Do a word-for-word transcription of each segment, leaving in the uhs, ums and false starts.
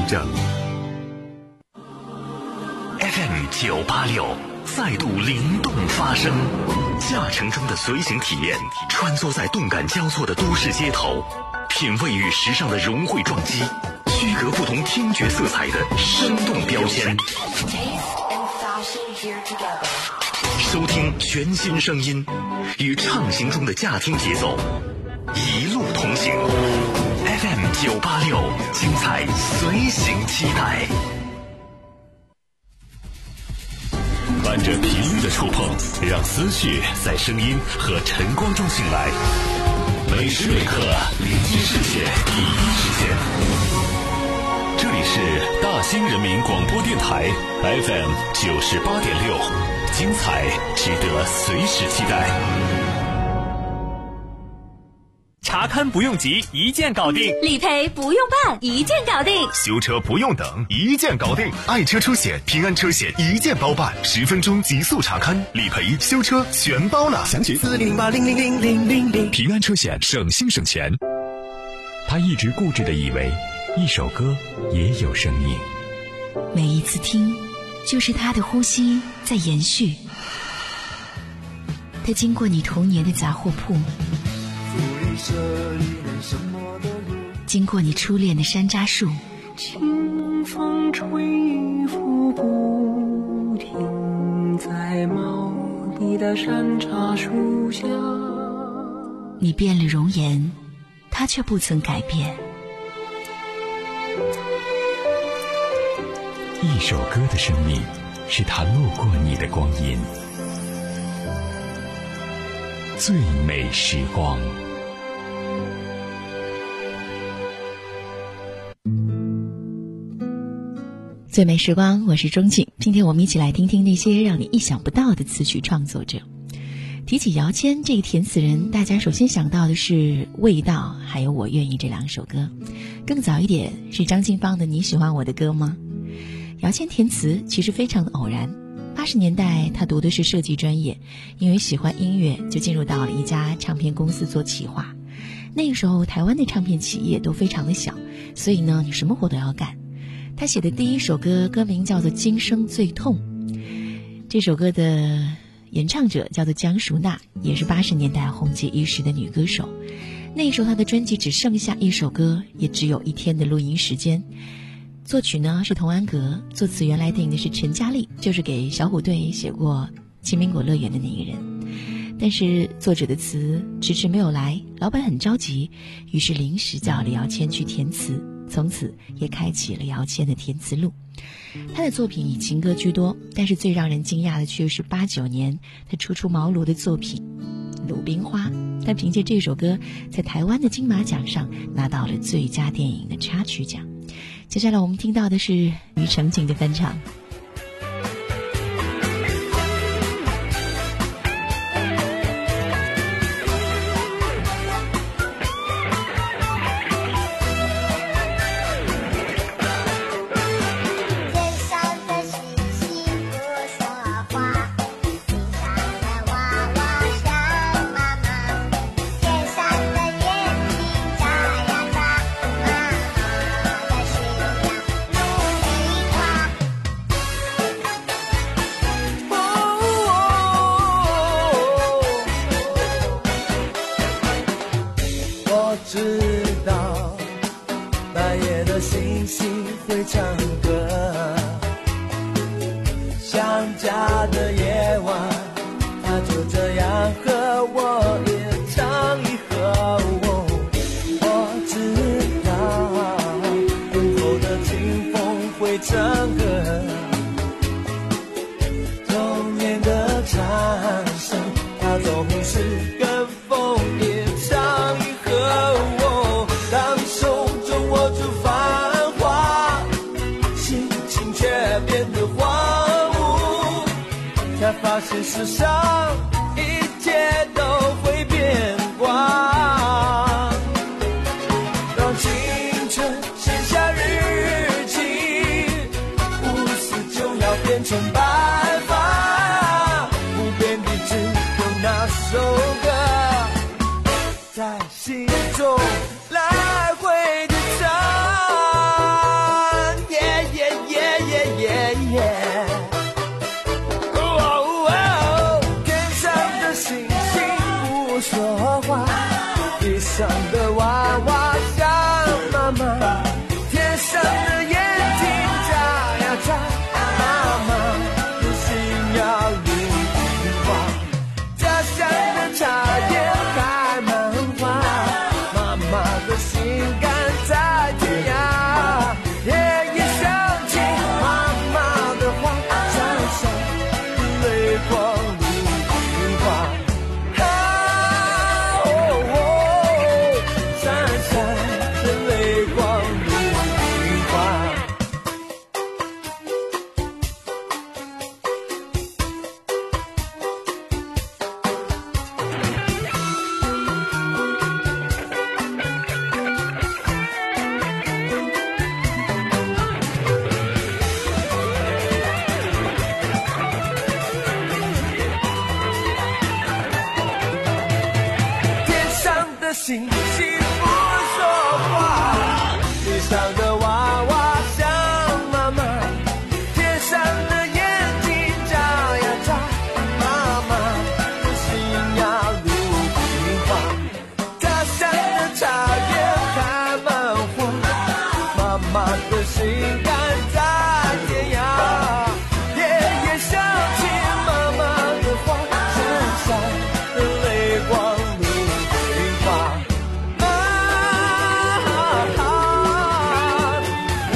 着。F M 九八六再度灵动发声，驾乘中的随行体验，穿梭在动感交错的都市街头，品味与时尚的融汇撞击，区隔不同听觉色彩的生动标签。收听全新声音，与畅行中的驾听节奏一路同行。F M 九八六，精彩随行期待。伴着频率的触碰，让思绪在声音和晨光中醒来。每时每刻，聆听世界第一时间。这里是大兴人民广播电台 F M 九十八点六，精彩值得随时期待。 查看不用急，一键搞定； 理赔不用办，一键搞定； 修车不用等，一键搞定。爱车出险，平安车险一键包办，十分钟极速查看，理赔、修车全包了。详情四零零八零零零零零零。平安车险，省心省钱。 他一直固执地以为，一首歌也有生命， 每一次听，就是他的呼吸在延续。他经过你童年的杂货铺，经过你初恋的山楂树， 清风吹拂不停，在茂密的山茶树下。 你变了容颜，他却不曾改变。 一首歌的生命，是他路过你的光阴。最美时光。 最美时光，我是钟静。今天我们一起来听听那些让你意想不到的词曲创作者。提起姚谦这个填词人，大家首先想到的是《味道》还有《我愿意》这两首歌。更早一点是张清芳的《你喜欢我的歌吗》。姚谦填词其实非常的偶然。八十年代他读的是设计专业，因为喜欢音乐就进入到了一家唱片公司做企划。那个时候台湾的唱片企业都非常的小，所以呢你什么活都要干。他写的第一首歌歌名叫做《今生最痛》，这首歌的演唱者叫做江淑娜，也是八十年代红极一时的女歌手。那时候她的专辑只剩下一首歌，也只有一天的录音时间。作曲呢是童安格，作词原来定的是陈嘉丽，就是给小虎队写过《青苹果乐园》的那个人。但是作者的词迟迟没有来，老板很着急，于是临时叫了姚谦去填词，从此也开启了姚谦的填词路。他的作品以情歌居多，但是最让人惊讶的却是八九年他初出茅庐的作品《鲁冰花》，他凭借这首歌在台湾的金马奖上拿到了最佳电影的插曲奖。接下来我们听到的是庾澄庆的翻唱。 世上一切都会变光，让青春写下日记，不死就要变成白发，不变的只有那首歌在心中来回的唱。 的心肝在天涯。夜夜想起妈妈的话，闪闪的泪光如冰花。啊啊哦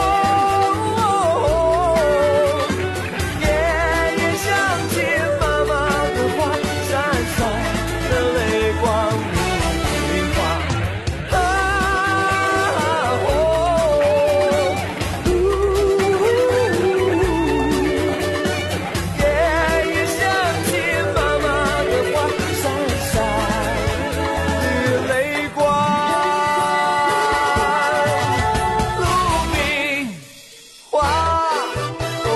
夜夜想起妈妈的话，闪闪的泪光如冰花。啊哦夜夜想起妈妈的话，闪闪的泪光，如冰花。哦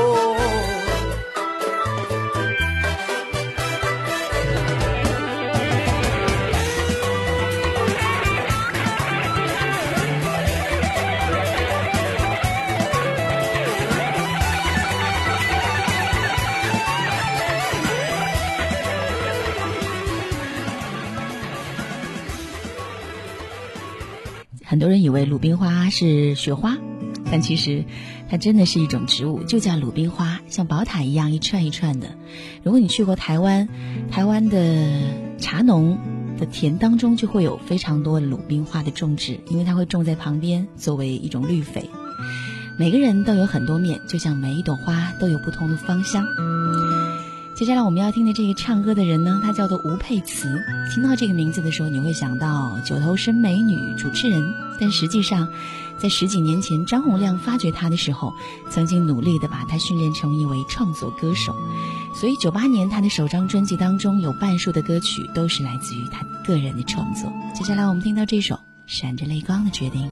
很多人以为鲁冰花是雪花，但其实它真的是一种植物，就叫鲁冰花，像宝塔一样一串一串的。如果你去过台湾，台湾的茶农的田当中就会有非常多鲁冰花的种植，因为它会种在旁边作为一种绿肥。每个人都有很多面，就像每一朵花都有不同的芳香。接下来我们要听的这个唱歌的人呢，他叫做吴佩慈。听到这个名字的时候，你会想到九头身美女主持人，但实际上在十几年前张洪亮发掘他的时候，曾经努力的把他训练成一位创作歌手。所以九八年他的首张专辑当中有半数的歌曲都是来自于他个人的创作。接下来我们听到这首闪着泪光的决定。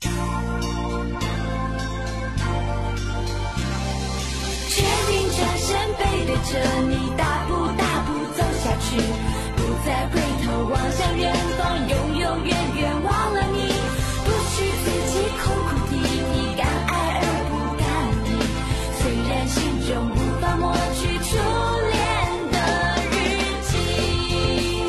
决定转身背对着你，大步大步走下去，不再回头望向远方，永永远远忘了你，不许自己哭哭啼啼，敢爱而不敢理，虽然心中无法抹去初恋的日记。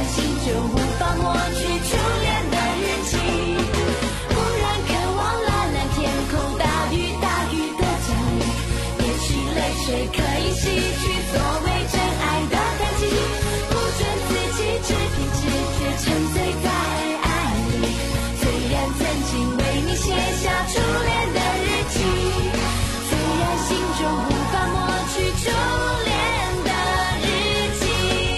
然心中无法抹去初恋的日期。忽然渴望蓝蓝天空，大雨大雨的降临，也许泪水可以洗去所谓真爱的痕迹，不准自己只凭直觉沉醉在爱里。虽然曾经为你写下初恋的日记，虽然心中无法抹去初恋的日记。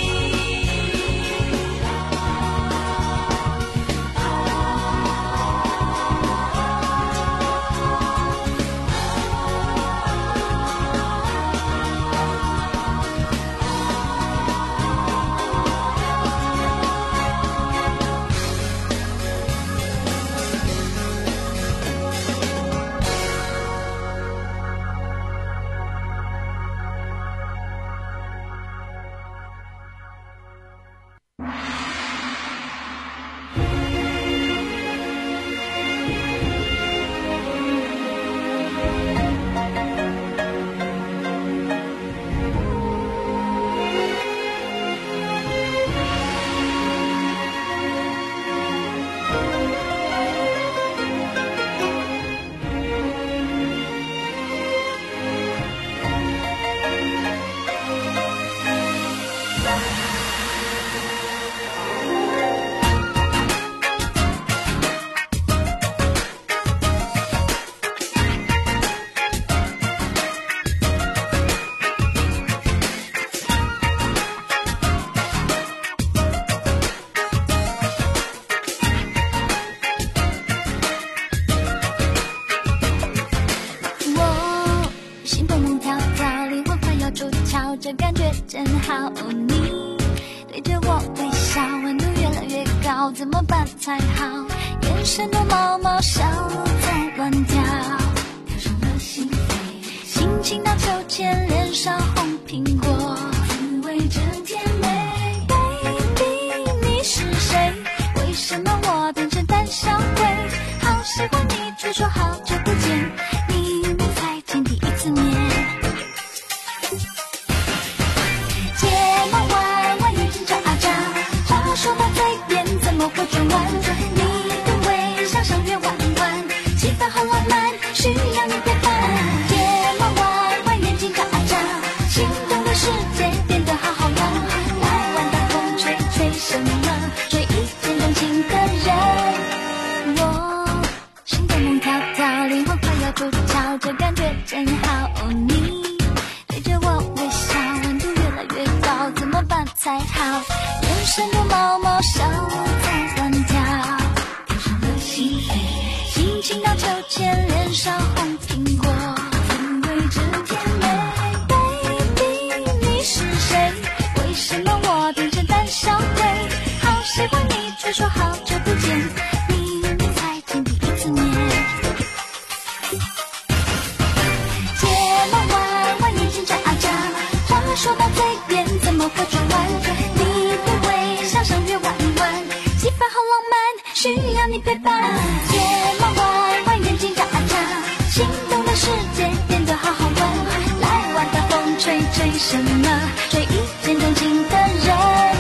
这感觉真好，哦，你对着我微笑，温度越来越高，怎么办才好？眼神多毛毛，小在乱跳，跳上了心扉，心情荡秋千，脸上红苹果，滋味真甜美。Baby， 你是谁？为什么我变成胆小鬼？好喜欢你，却说好久不见，明明才见第一次面。说到嘴边怎么会转弯？你的微笑像月弯弯，气氛好浪漫，需要你陪伴。睫毛弯弯，眼睛眨眨，心动的世界变得好好玩。来玩大风吹吹什么？追一见钟情的人。我心动梦跳跳，灵魂快要出窍，这感觉真好。哦，你对着我微笑，温度越来越高，怎么办才好？眼神多毛毛，小在乱跳，跳上了心扉，心情荡秋千，脸上红苹果，滋味真甜美。Baby， 你是谁？为什么我变成胆小鬼？好喜欢你，却说好久不见，明明才见第一次面。睫毛弯弯，眼睛眨眨，话说到嘴边怎么会转弯？像月弯弯，气氛好浪漫，需要你陪伴。睫毛弯弯，眼睛眨眨，心动的世界变得好好玩。来玩大风吹吹什么？追一见钟情的人。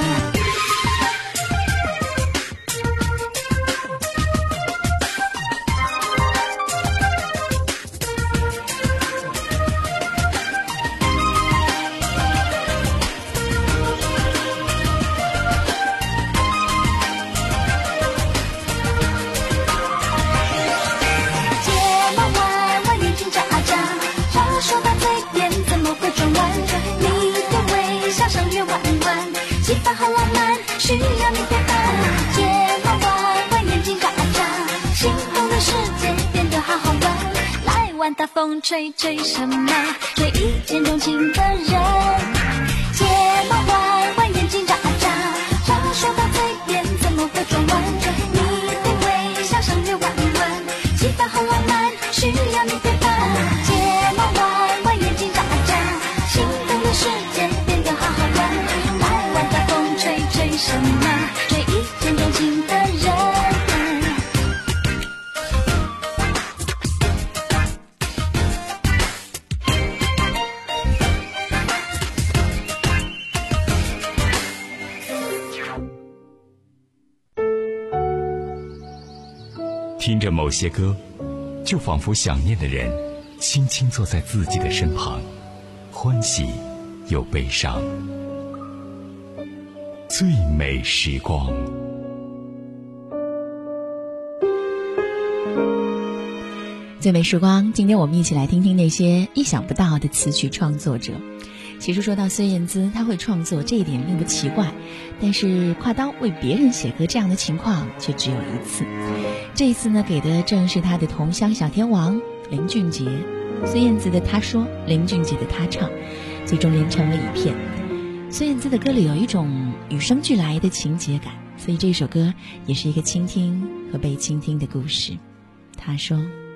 气氛好浪漫，需要你陪伴。睫毛弯弯，眼睛眨眨，心动的世界变得好好玩。来玩大风吹吹什么？追一见钟情的人。睫毛弯弯，眼睛眨眨，话说到嘴边怎么会转弯？你的微笑像月弯弯，气氛好浪漫，需要你陪伴。睫毛弯弯，眼睛眨眨，心动的世界变得好好玩。追什么？追一见钟情的人。 听着某些歌，就仿佛想念的人轻轻坐在自己的身旁，欢喜又悲伤。最美时光。 最美时光，今天我们一起来听听那些意想不到的词曲创作者。其实说到孙燕姿，她会创作这一点并不奇怪，但是挎刀为别人写歌这样的情况却只有一次。这一次呢，给的正是她的同乡小天王林俊杰。孙燕姿的她说，林俊杰的他唱，最终连成了一片。孙燕姿的歌里有一种与生俱来的情节感，所以这首歌也是一个倾听和被倾听的故事。她说，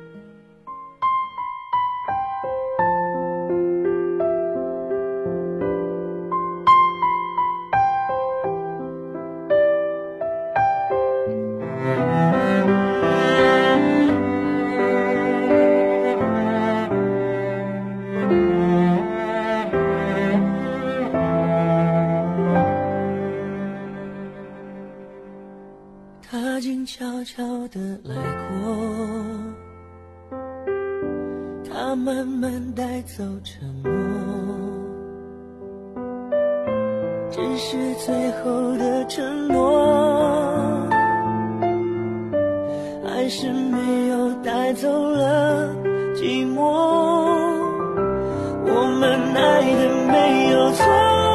他静悄悄地来过，他慢慢带走沉默，只是最后的承诺，还是没有带走了寂寞。我们爱的没有错，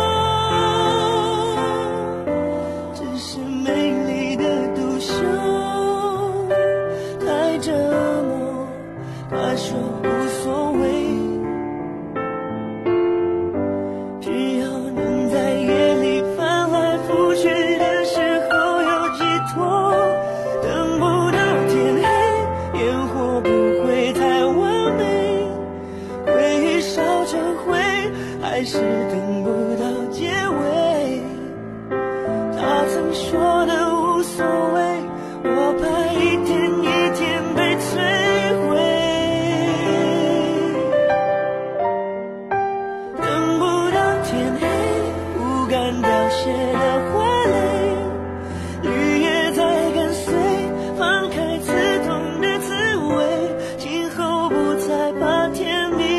还是等不到结尾。他曾说的无所谓，我怕一天一天被摧毁。等不到天黑，不敢凋谢的花蕾，绿叶在跟随，放开刺痛的滋味，今后不再怕天明。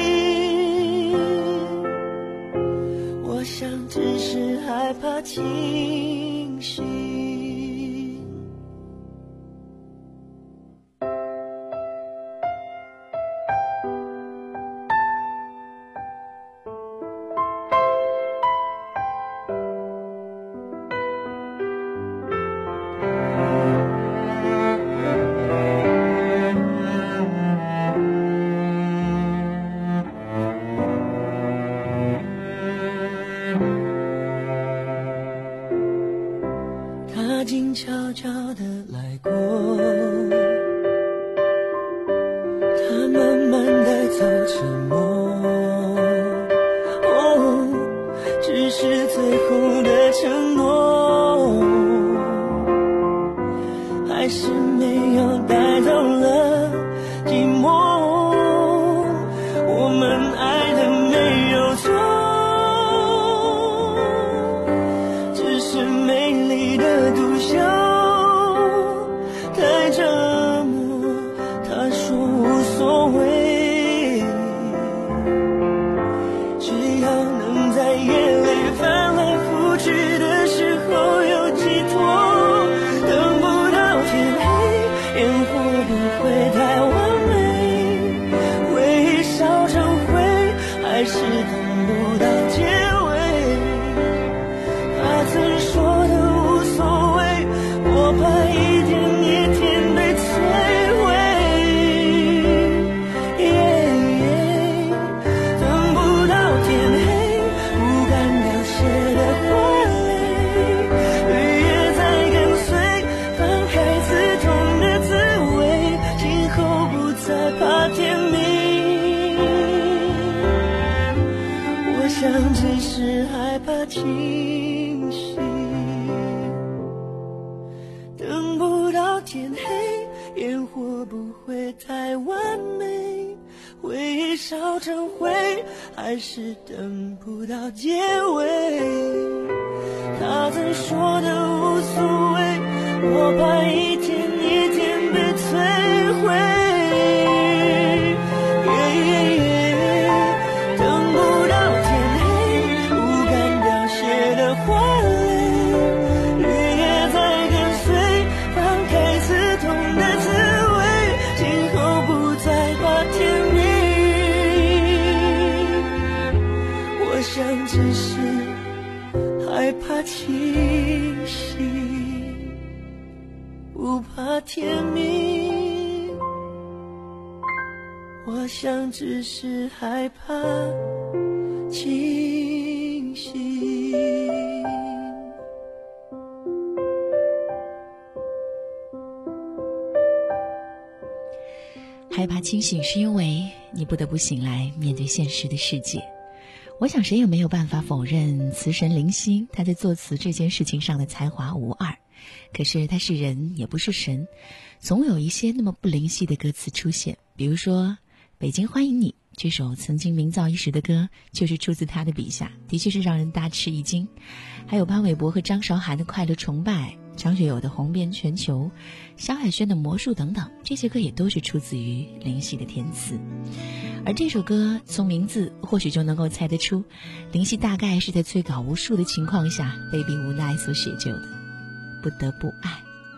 我想只是害怕清醒。他静悄悄地来过，他慢慢带走沉默，哦，只是最后的承诺，还是没有带走了寂寞。我们爱的没有错，只是美丽的独秀太折磨。他说无所谓，只要能在夜里翻来覆去的时候有寄托。等不到天黑，烟火不会太完美，回忆烧成灰，还是等不到结尾。他曾说的无所谓，我怕一天一天被摧毁。等不到天黑，不敢凋谢的花蕾，绿叶在跟随，放开刺痛的滋味，今后不再怕天明。我想只是害怕清醒。等不到天黑，烟火不会太完美，回忆烧成灰，还是等不到结尾。他曾说的无所谓，我怕一天一天被摧甜蜜，我想只是害怕清醒。 害怕清醒是因为你不得不醒来面对现实的世界。我想谁也没有办法否认词神林夕他在作词这件事情上的才华无二，可是他是人也不是神，总有一些那么不灵犀的歌词出现。比如说北京欢迎你这首曾经名噪一时的歌，就是出自他的笔下，的确是让人大吃一惊。还有潘玮柏和张韶涵的快乐崇拜，张学友的红遍全球，萧亚轩的魔术等等，这些歌也都是出自于林夕的填词。而这首歌从名字或许就能够猜得出，林夕大概是在催稿无数的情况下被逼无奈所写就的，不得不爱。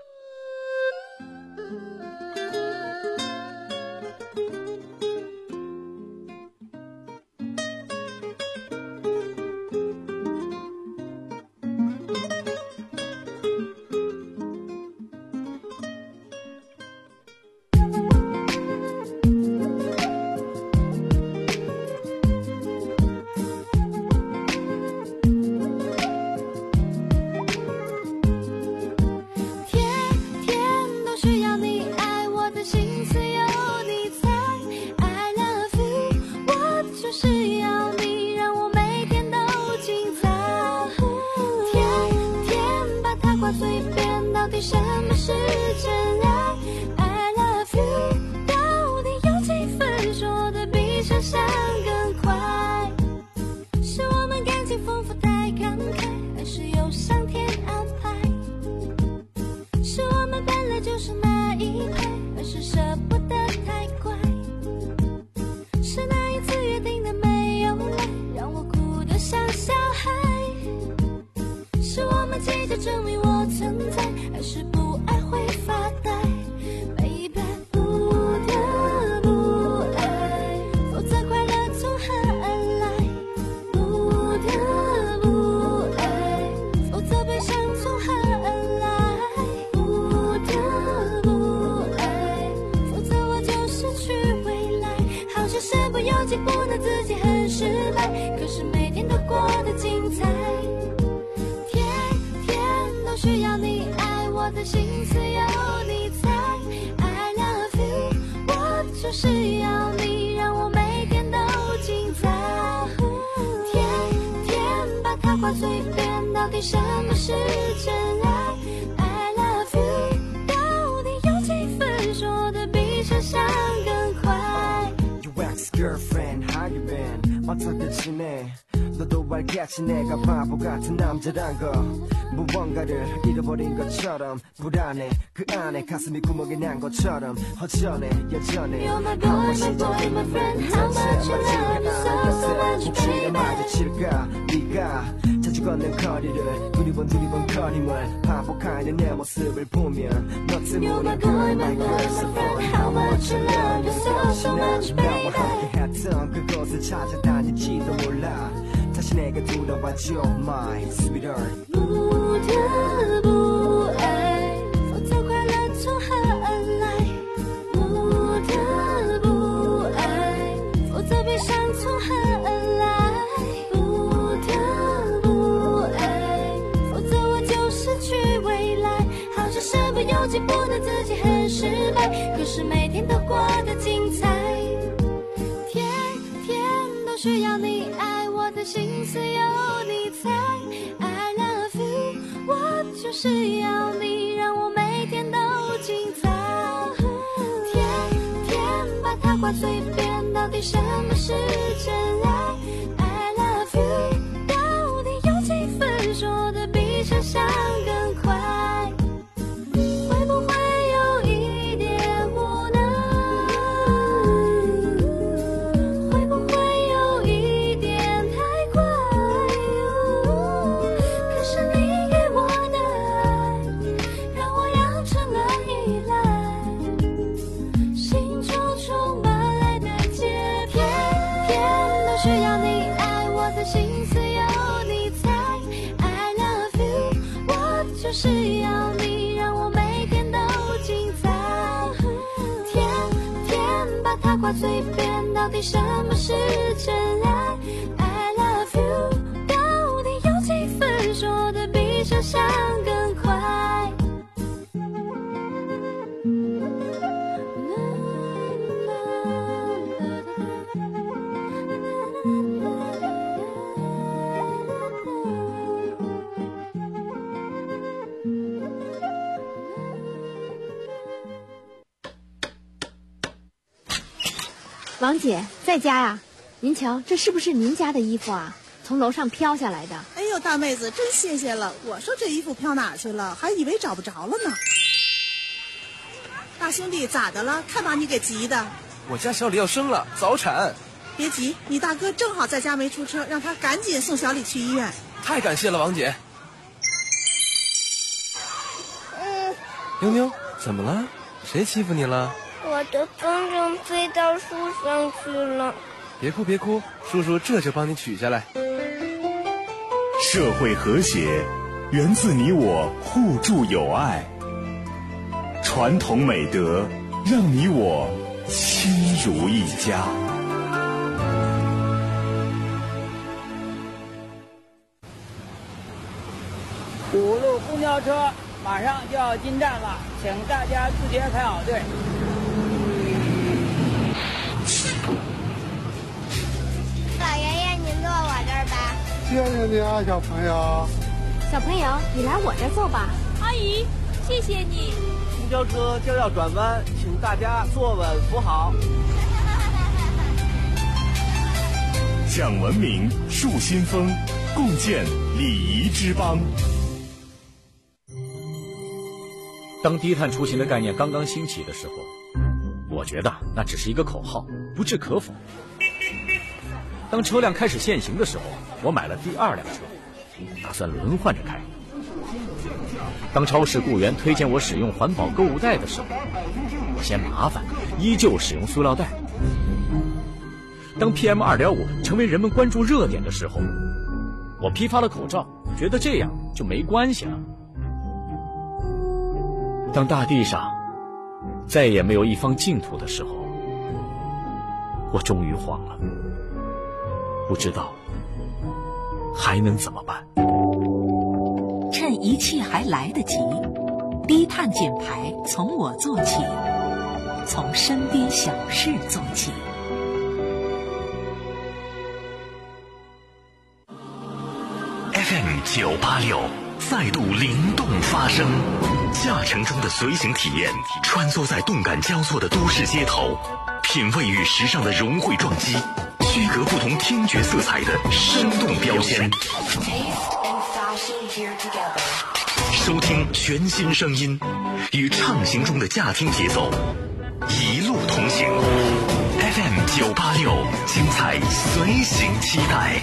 내가 바보 같은 남자란 거 무언가를 잃어버린 것처럼 불안해 그 안에 가슴이 구멍이 난 것처럼 허전해 여전해 You're my boy, my boy, my friend How much you love me so, so much baby 마주칠까 네가 자주 걷는 거리를 두리번 두리번 거림을 반복하는 내 모습을 보면 너 때문에 You're my boy, my boy, my friend How much you love me so, so much baby 나와 함께 했던 그곳을 찾아다닐지도 몰라 다시 내게 돌아와줘 my sweetheart 不得不爱否则快乐从何而来不得不爱否则悲伤从何而来不得不爱否则我就失去未来好像身不由己不能自己很失败可是每天都过得精彩天天都需要你爱我的心思有你猜 I love you 我就是要你让我每天都精彩天天把它挂嘴边到底什么是真爱 I love you 到底有几分说的比想象更快会不会有一点无奈会不会有一点太快可是你给我的爱让我养成了依赖心中充满爱的节天天都需要你爱我的心思有你猜 I love you 我就是要你让我每天都精彩挂嘴边，到底什么是真爱 ？I love you， 到底有几分说的比想象更快？ 王姐在家呀？您瞧，这是不是您家的衣服啊？从楼上飘下来的。 哎呦，大妹子，真谢谢了。我说这衣服飘哪去了，还以为找不着了呢。大兄弟，咋的了？看把你给急的。 我家小李要生了，早产。 别急，你大哥正好在家没出车，让他赶紧送小李去医院。 太感谢了，王姐。 嗯， 妞妞，怎么了？谁欺负你了？ 我的风筝飞到树上去了。 别哭别哭，叔叔这就帮你取下来。 社会和谐源自你我互助友爱，传统美德让你我亲如一家。 五路公交车马上就要进站了，请大家自觉排好队。 老爷爷，您坐我这儿吧。 谢谢你啊，小朋友。 小朋友，你来我这坐吧。 阿姨，谢谢你。 公交车就要转弯，请大家坐稳扶好。 讲文明，树新风，共建礼仪之邦。 当低碳出行的概念刚刚兴起的时候，我觉得那只是一个口号，不置可否。当车辆开始限行的时候，我买了第二辆车，打算轮换着开。当超市雇员推荐我使用环保购物袋的时候，我嫌麻烦，依旧使用塑料袋。当 P M 二点五 成为人们关注热点的时候，我批发了口罩，觉得这样就没关系了。当大地上再也没有一方净土的时候，我终于慌了，不知道还能怎么办。 趁一切还来得及，低碳减排从我做起，从身边小事做起。 F M 九八六再度灵动发声，驾乘中的随行体验，穿梭在动感交错的都市街头，品味与时尚的融汇撞击，区隔不同听觉色彩的生动标签，收听全新声音，与畅行中的驾听节奏一路同行。 F M 九八六，精彩随行期待。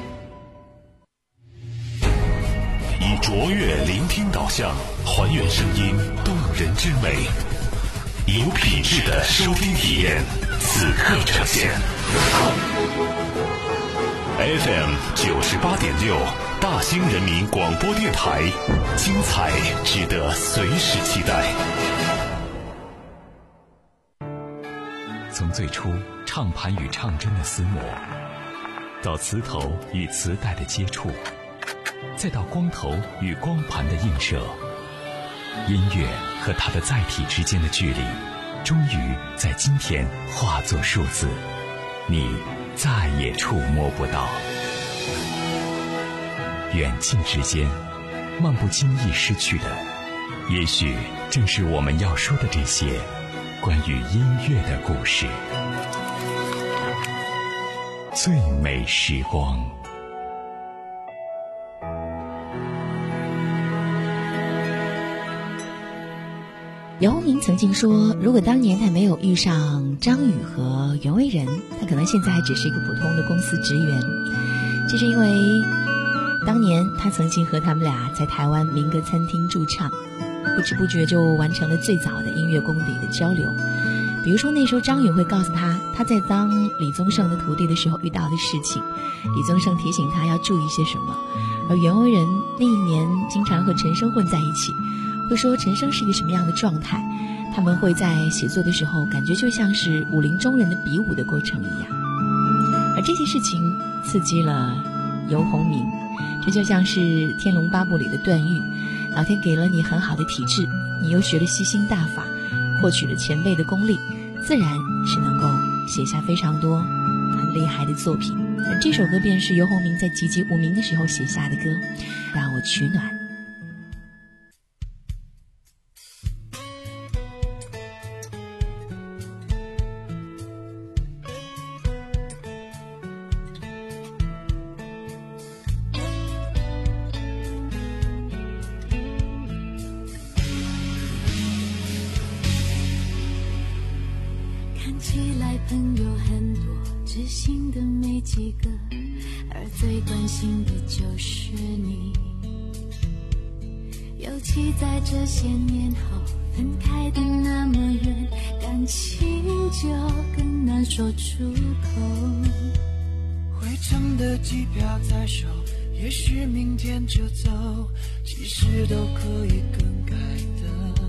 以卓越聆听导向，还原声音动人之美，有品质的收听体验，此刻呈现。F M 九十八点六，大兴人民广播电台，精彩值得随时期待。 从最初唱盘与唱针的厮磨，到磁头与磁带的接触，再到光头与光盘的映射，音乐和它的载体之间的距离，终于在今天化作数字，你再也触摸不到。远近之间，漫不经意失去的，也许正是我们要说的这些关于音乐的故事。最美时光。 姚明曾经说，如果当年他没有遇上张宇和袁惟仁，他可能现在还只是一个普通的公司职员。这是因为当年他曾经和他们俩在台湾民歌餐厅驻唱，不知不觉就完成了最早的音乐功底的交流。比如说那时候张宇会告诉他他在当李宗盛的徒弟的时候遇到的事情，李宗盛提醒他要注意些什么。而袁惟仁那一年经常和陈升混在一起， 会说陈升是一个什么样的状态。他们会在写作的时候感觉就像是武林中人的比武的过程一样，而这些事情刺激了游鸿明。这就像是《天龙八部》里的段誉，老天给了你很好的体质，你又学了吸星大法，获取了前辈的功力，自然是能够写下非常多很厉害的作品。而这首歌便是游鸿明在籍籍无名的时候写下的歌，让我取暖。 起来朋友很多，知心的没几个，而最关心的就是你。尤其在这些年后，分开的那么远，感情就更难说出口。 回程的机票在手，也许明天就走，其实都可以更改的。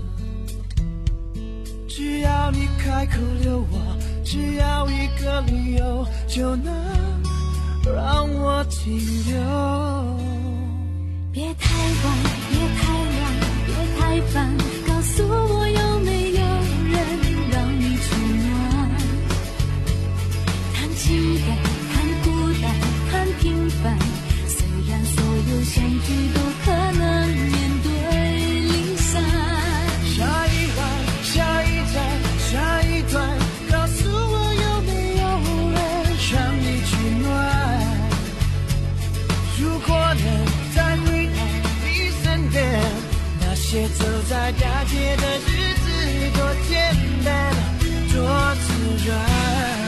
只要你开口留我，只要一个理由，就能让我停留。 别太晚，别太乱，别太烦，告诉我有没有人让你取暖。谈情感，谈孤单，谈平凡，虽然所有相聚都可能面对离散。 下一晚，下一站，下一段，告诉我有没有人让你取暖。如果能再回到你身边，那些走在大街的日子多简单，多自然。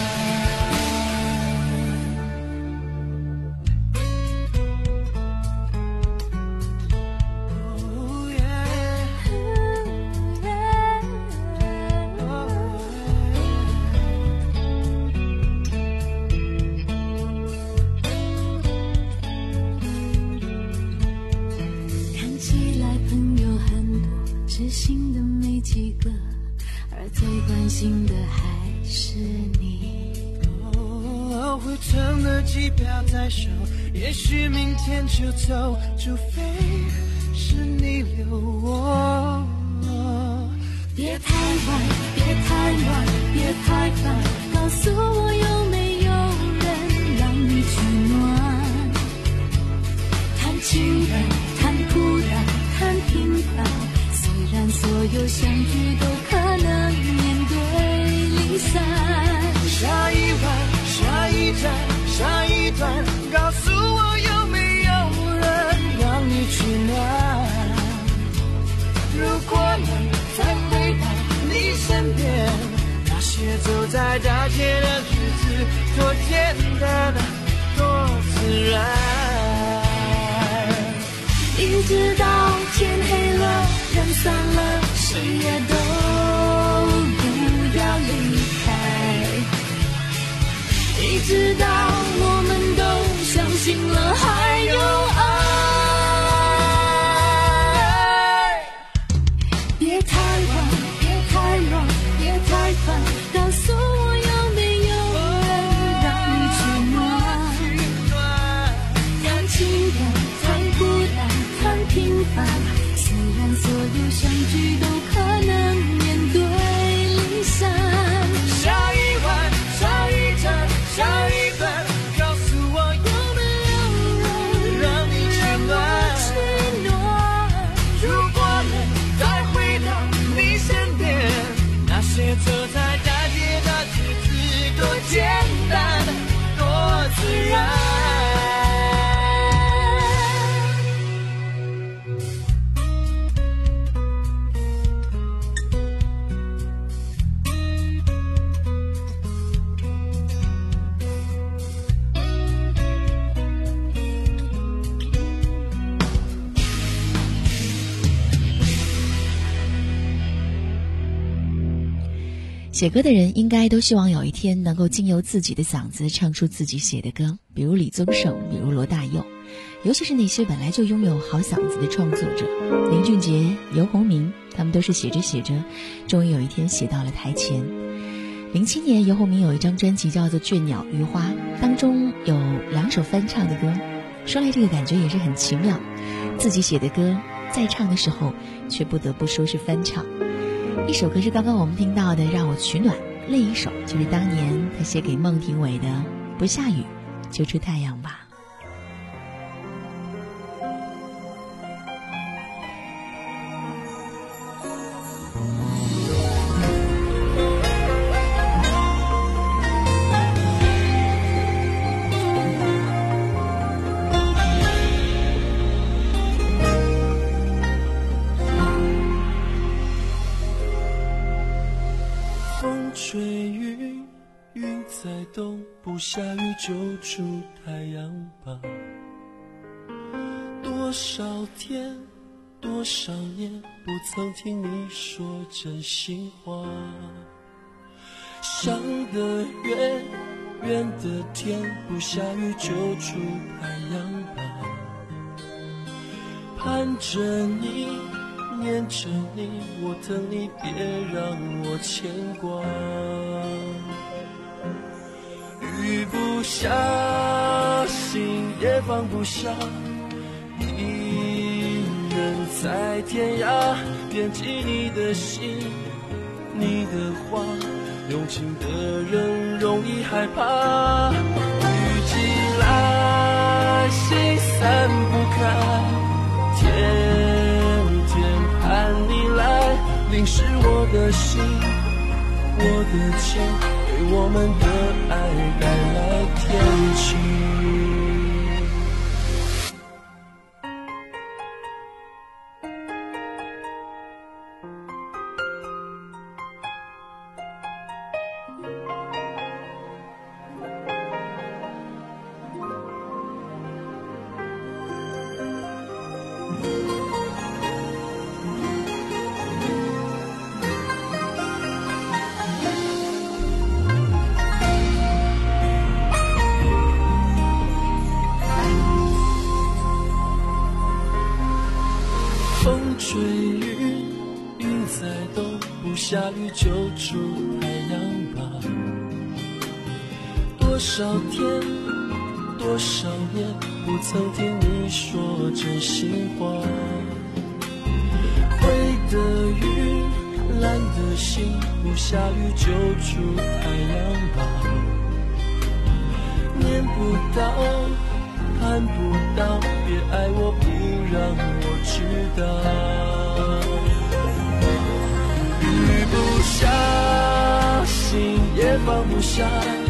知心的没几个，而最关心的还是你。 哦，回程的机票在手，也许明天就走，除非是你留我。 别太晚，别太乱，别太烦，告诉我有没有人让你取暖。谈情感，谈孤单，谈平凡，虽然所有相聚都可能面对离散。 下一晚，下一站，下一段，告诉我有没有人让你取暖。如果能再回到你身边，那些走在大街的日子多简单，多自然。 一直到天黑了，人散了，谁也都不要离开，一直到我们都相信了还有爱。别太晚，别太乱，别太烦，告诉我有没有人让你取暖。谈情感，谈孤单，谈平凡，虽然所有相聚都可能面对离散。 下一晚，下一站，下一段，告诉我有没有人让你取暖。如果能再回到你身边，那些走在大街的日子多简单，多自然。 写歌的人应该都希望有一天能够经由自己的嗓子唱出自己写的歌，比如李宗盛，比如罗大佑。 尤其是那些本来就拥有好嗓子的创作者，林俊杰、游鸿明，他们都是写着写着，终于有一天写到了台前。零七年，游鸿明有一张专辑叫做《倦鸟余花》，当中有两首翻唱的歌，说来这个感觉也是很奇妙，自己写的歌在唱的时候却不得不说是翻唱。一首歌是刚刚我们听到的《让我取暖》，另一首就是当年他写给孟庭苇的《不下雨就出太阳吧》。 下雨就出太阳吧，多少天多少年不曾听你说真心话，想得远远的天不下雨就出太阳吧，盼着你念着你我疼你别让我牵挂，雨不下，心也放不下，一人在天涯，惦记你的心，你的话，用情的人容易害怕，雨季来，心散不开，天天盼你来，淋湿我的心，我的情，为我们的爱带来天晴。追云，云在动，不下雨就出太阳吧。多少天，多少年，不曾听你说真心话。灰的云，蓝的心，不下雨就出太阳吧。念不到，盼不到，别爱我，不让我知道。雨不下，心也放不下，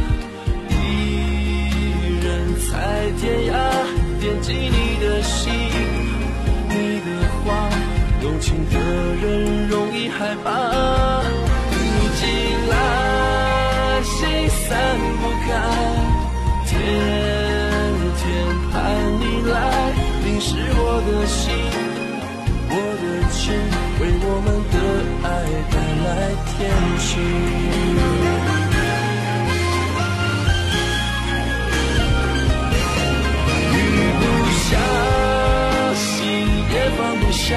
一人在天涯，惦记你的心，你的话，用情的人容易害怕。雨进来，心散不开，天天盼你来，淋湿我的心，我的情，为我们的爱带来天晴。雨不下，心也放不下，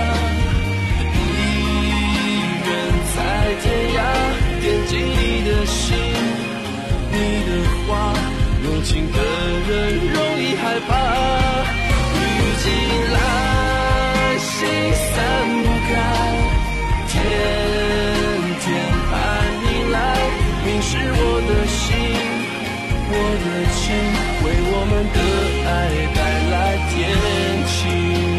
一人在天涯，惦记你的心，你的话，用情的人容易害怕。雨进来，心散不开，天天盼你来，淋湿我的心，我的情，为我们的爱带来天晴。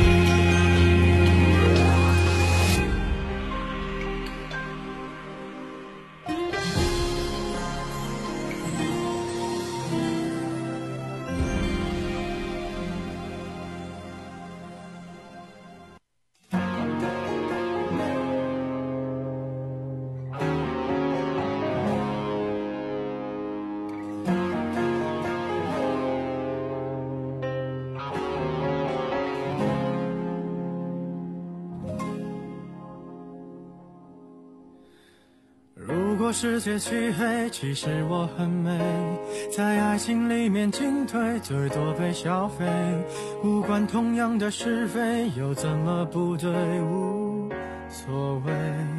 果世界漆黑，其实我很美，在爱情里面进退，最多被消费，无关同样的是非，又怎么不对，无所谓。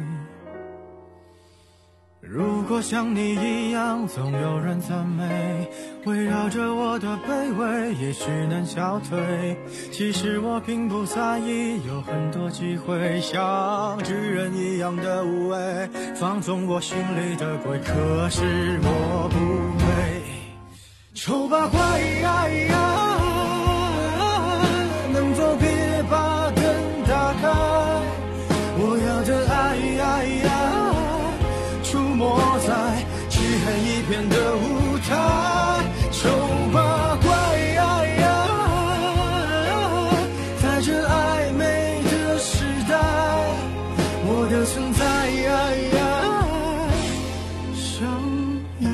如果像你一样总有人赞美，围绕着我的卑微也许能消退，其实我并不在意，有很多机会像巨人一样的无畏，放纵我心里的鬼，可是我不配。丑八怪能否别把灯打开，我要的爱出没在漆黑一片的舞台，丑八怪在这暧昧的时代，我的存在像意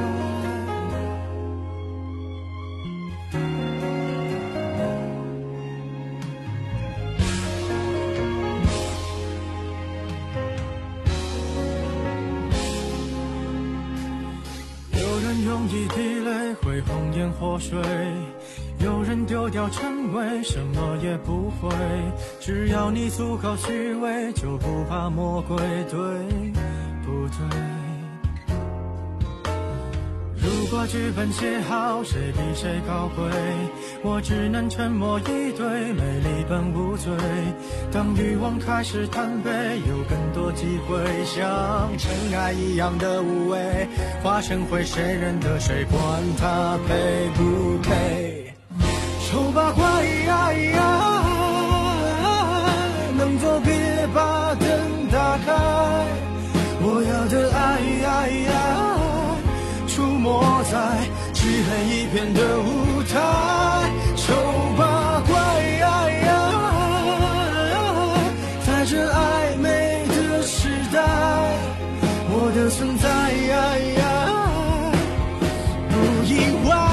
用一滴泪会红颜祸水，有人丢掉称谓，什么也不会，只要你足够虚伪，就不怕魔鬼，对不对？如果剧本写好，谁比谁高贵，我只能沉默以对，美丽本无罪。当欲望开始贪杯，有更多机会像尘埃一样的无畏，化成灰，谁认得谁，管他配不配。丑八怪能否别把灯打开，我要的爱出没在漆黑一片的舞台，丑八怪在这暧昧的时代，我的存在不意外。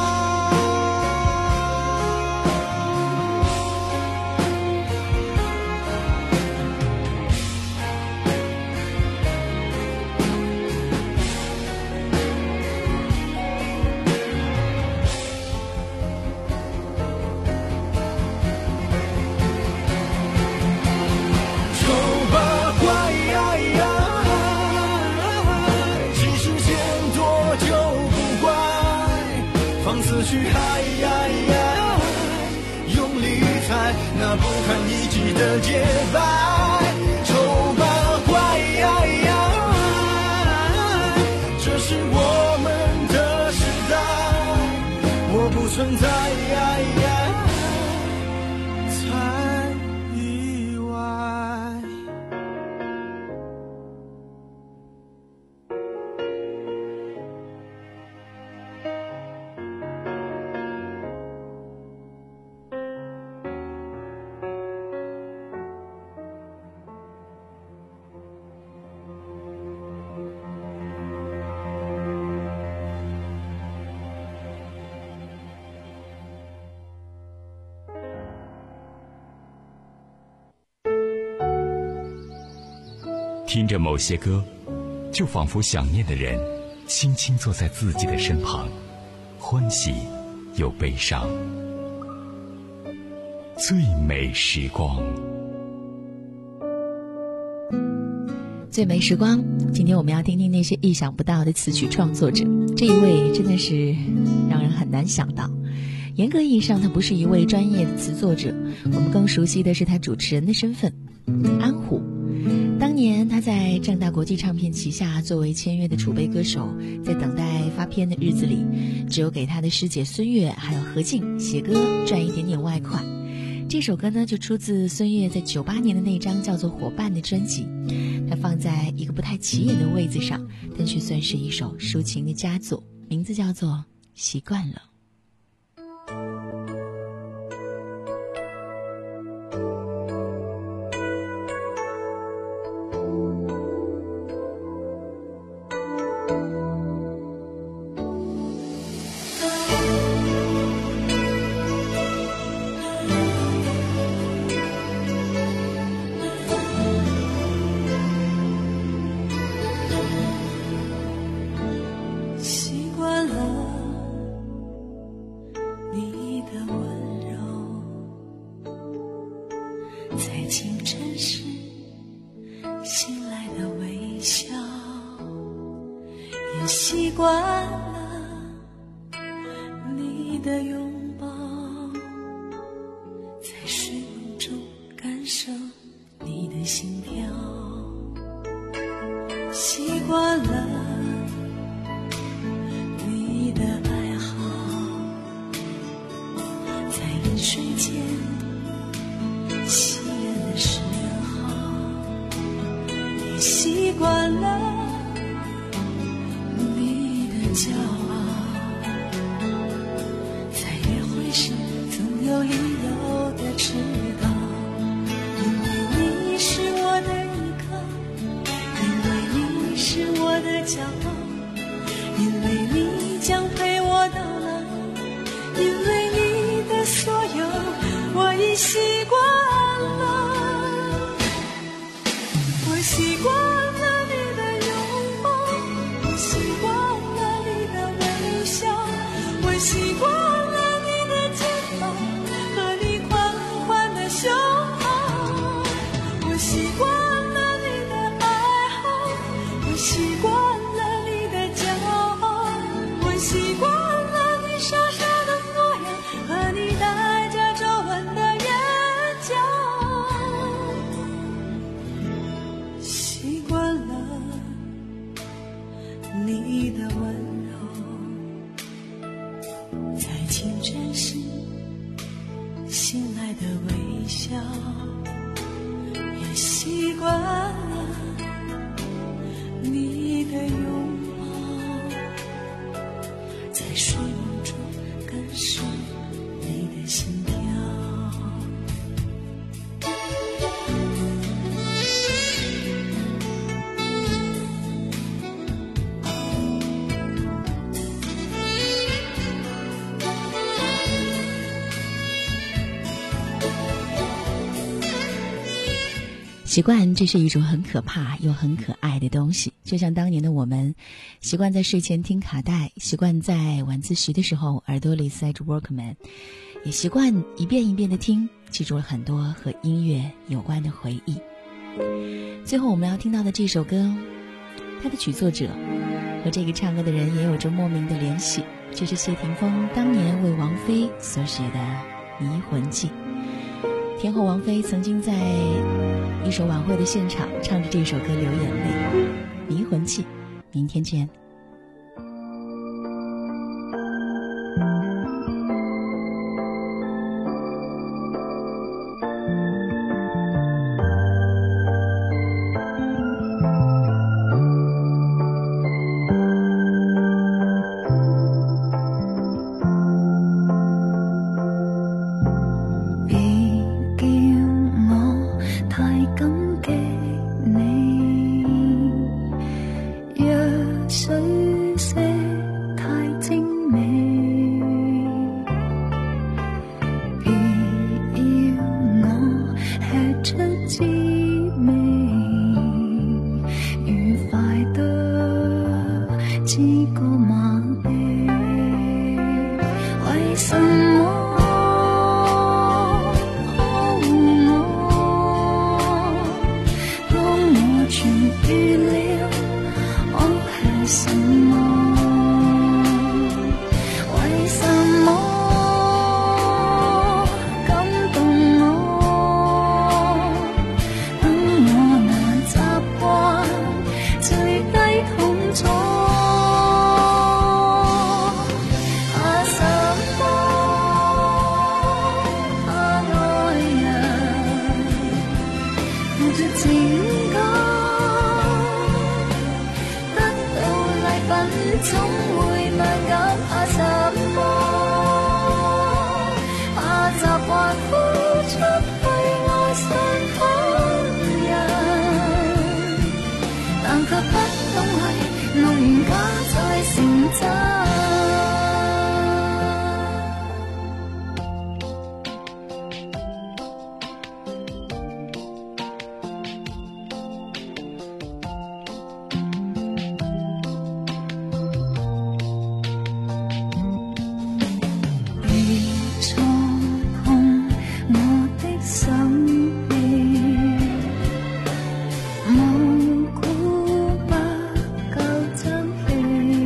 去嗨用力踩那不堪一击的洁白，丑八怪这是我们的时代，我不存在才意外。 听着某些歌，就仿佛想念的人轻轻坐在自己的身旁，欢喜又悲伤。最美时光， 最美时光，今天我们要听听那些意想不到的词曲创作者。这一位真的是让人很难想到，严格意义上他不是一位专业的词作者，我们更熟悉的是他主持人的身份。安虎当年他在正大国际唱片旗下作为签约的储备歌手，在等待发片的日子里，只有给他的师姐孙悦还有何静写歌赚一点点外快。这首歌呢就出自孙悦在九八年的那张叫做《伙伴》的专辑，它放在一个不太起眼的位子上，但却算是一首抒情的佳作，名字叫做《习惯了》。 也习惯了你的拥抱，在睡梦中感受你的心跳，习惯了你的爱好，在临睡前喜悦的时候，也习惯了你的骄傲，在约会时总有理由的迟到，因为你是我的依靠，因为你是我的骄傲，因为你将陪我到老，因为你的所有我已习惯了，我习惯了你的拥抱，我习惯了你的微笑，我习惯了你的肩膀和你宽宽的胸膛，我习惯了你的爱好，我习惯了你的骄傲，我习惯了你傻傻的模样和你带着皱纹的眼角，习惯了你的温柔，在清晨时醒来的微笑，也习惯了你的拥抱，在睡梦中感受你的心跳。 习惯，这是一种很可怕又很可爱的东西，就像当年的我们习惯在睡前听卡带，习惯在晚自习的时候耳朵里塞着 Walkman， 也习惯一遍一遍的听，记住了很多和音乐有关的回忆。最后我们要听到的这首歌，它的曲作者和这个唱歌的人也有着莫名的联系，这是谢霆锋当年为王菲所写的《迷魂记》。天后王菲曾经在一首晚会的现场唱着这首歌流眼泪，《迷魂记》。明天见。 無故不夠爭氣。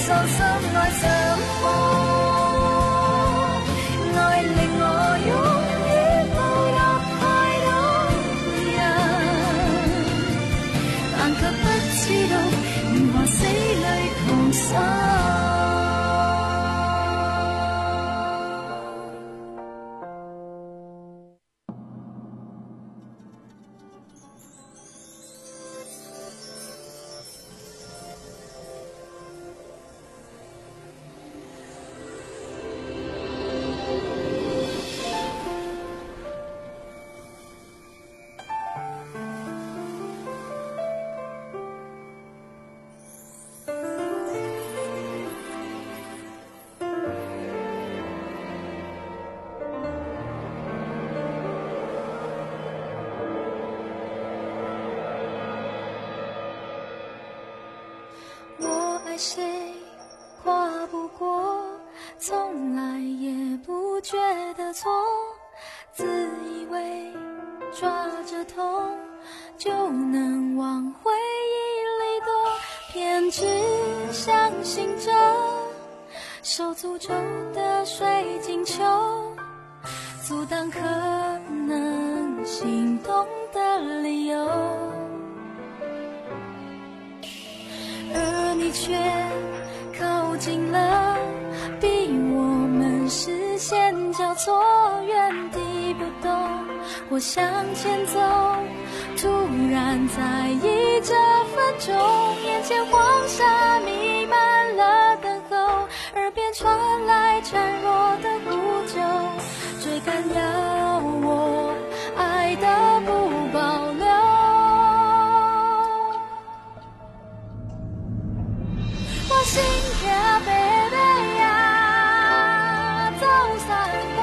訴心愛什麼，愛令我勇於步入海島人，但卻不知道如何死裏逃生。谁跨不过，从来也不觉得错，自以为抓着痛就能往回忆里躲，偏只相信着受诅咒的水晶球，阻挡可能心动的理由，而你却靠近了，逼我们视线交错，原地不动。我向前走，突然在意这分钟，眼前黄沙弥漫了等候，耳边传来孱弱的呼救，追赶要我爱的不保留。我心跳白白呀，走三关，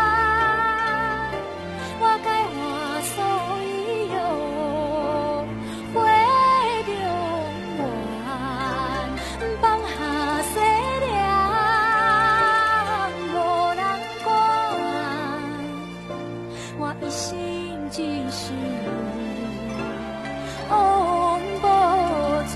我该话所以有会中原，放下西凉无人管，我一心只是往无川。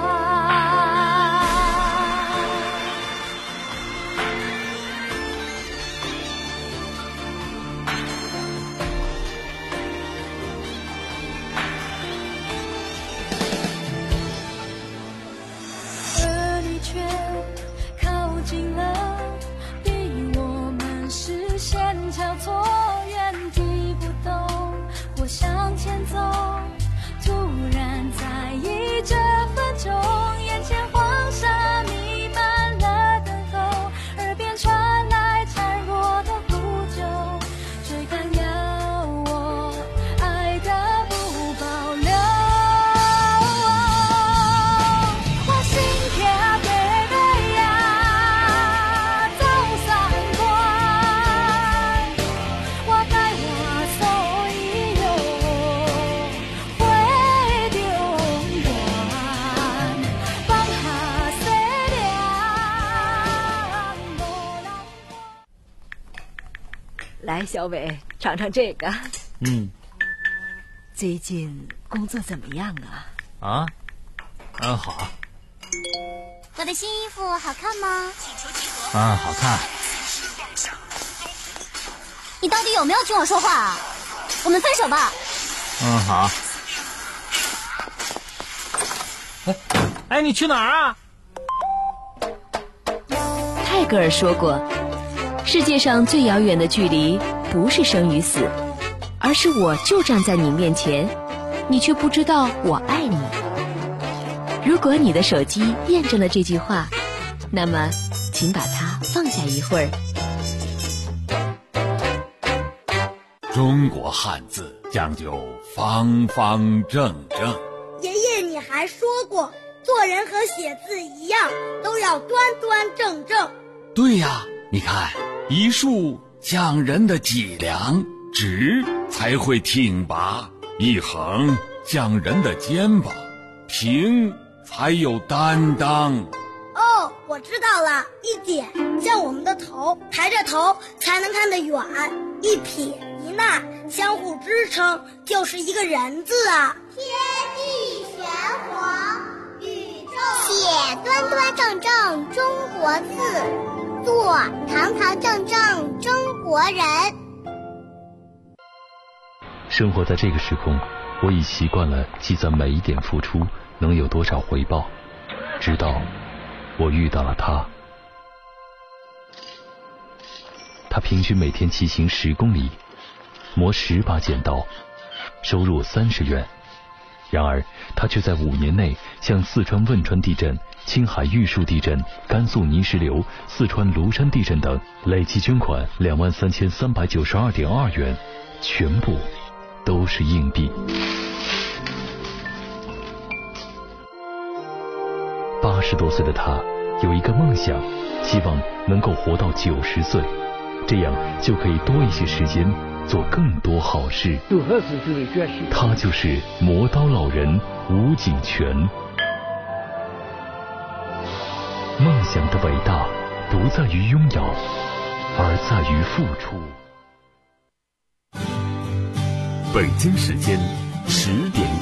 交错，原地不动，我向前走，突然在意这分钟，眼前黄沙弥漫了等候，耳边传来孱弱的呼救，追赶要我爱的不保留。我心跳白白呀，走三关。 来，小伟，尝尝这个。 嗯。 最近工作怎么样啊？ 啊？嗯，好。 我的新衣服好看吗？ 嗯，好看。 你到底有没有听我说话啊？我们分手吧。 嗯，好。哎，哎，你去哪儿啊？ 泰戈尔说过，世界上最遥远的距离不是生与死，而是我就站在你面前，你却不知道我爱你。如果你的手机验证了这句话，那么请把它放下一会儿。 中国汉字讲究方方正正。 爷爷，你还说过，做人和写字一样，都要端端正正。 对呀，你看，一竖讲人的脊梁，直才会挺拔；一横讲人的肩膀，平才有担当。 哦，我知道了，一点像我们的头，抬着头才能看得远；一撇一捺相互支撑，就是一个人字啊。 天地玄黄，宇宙。写端端正正中国字，做堂堂正正中国人。 生活在这个时空，我已习惯了计算每一点付出能有多少回报，直到我遇到了他。他平均每天骑行十公里，磨十把剪刀，收入三十元。然而他却在五年内向四川汶川地震、青海玉树地震、甘肃泥石流、四川庐山地震等累计捐款两万三千三百九十二点二元，全部都是硬币。八十多岁的他有一个梦想，希望能够活到九十岁，这样就可以多一些时间做更多好事。他就是磨刀老人吴景全。梦想的伟大不在于拥有，而在于付出。 北京时间十点整。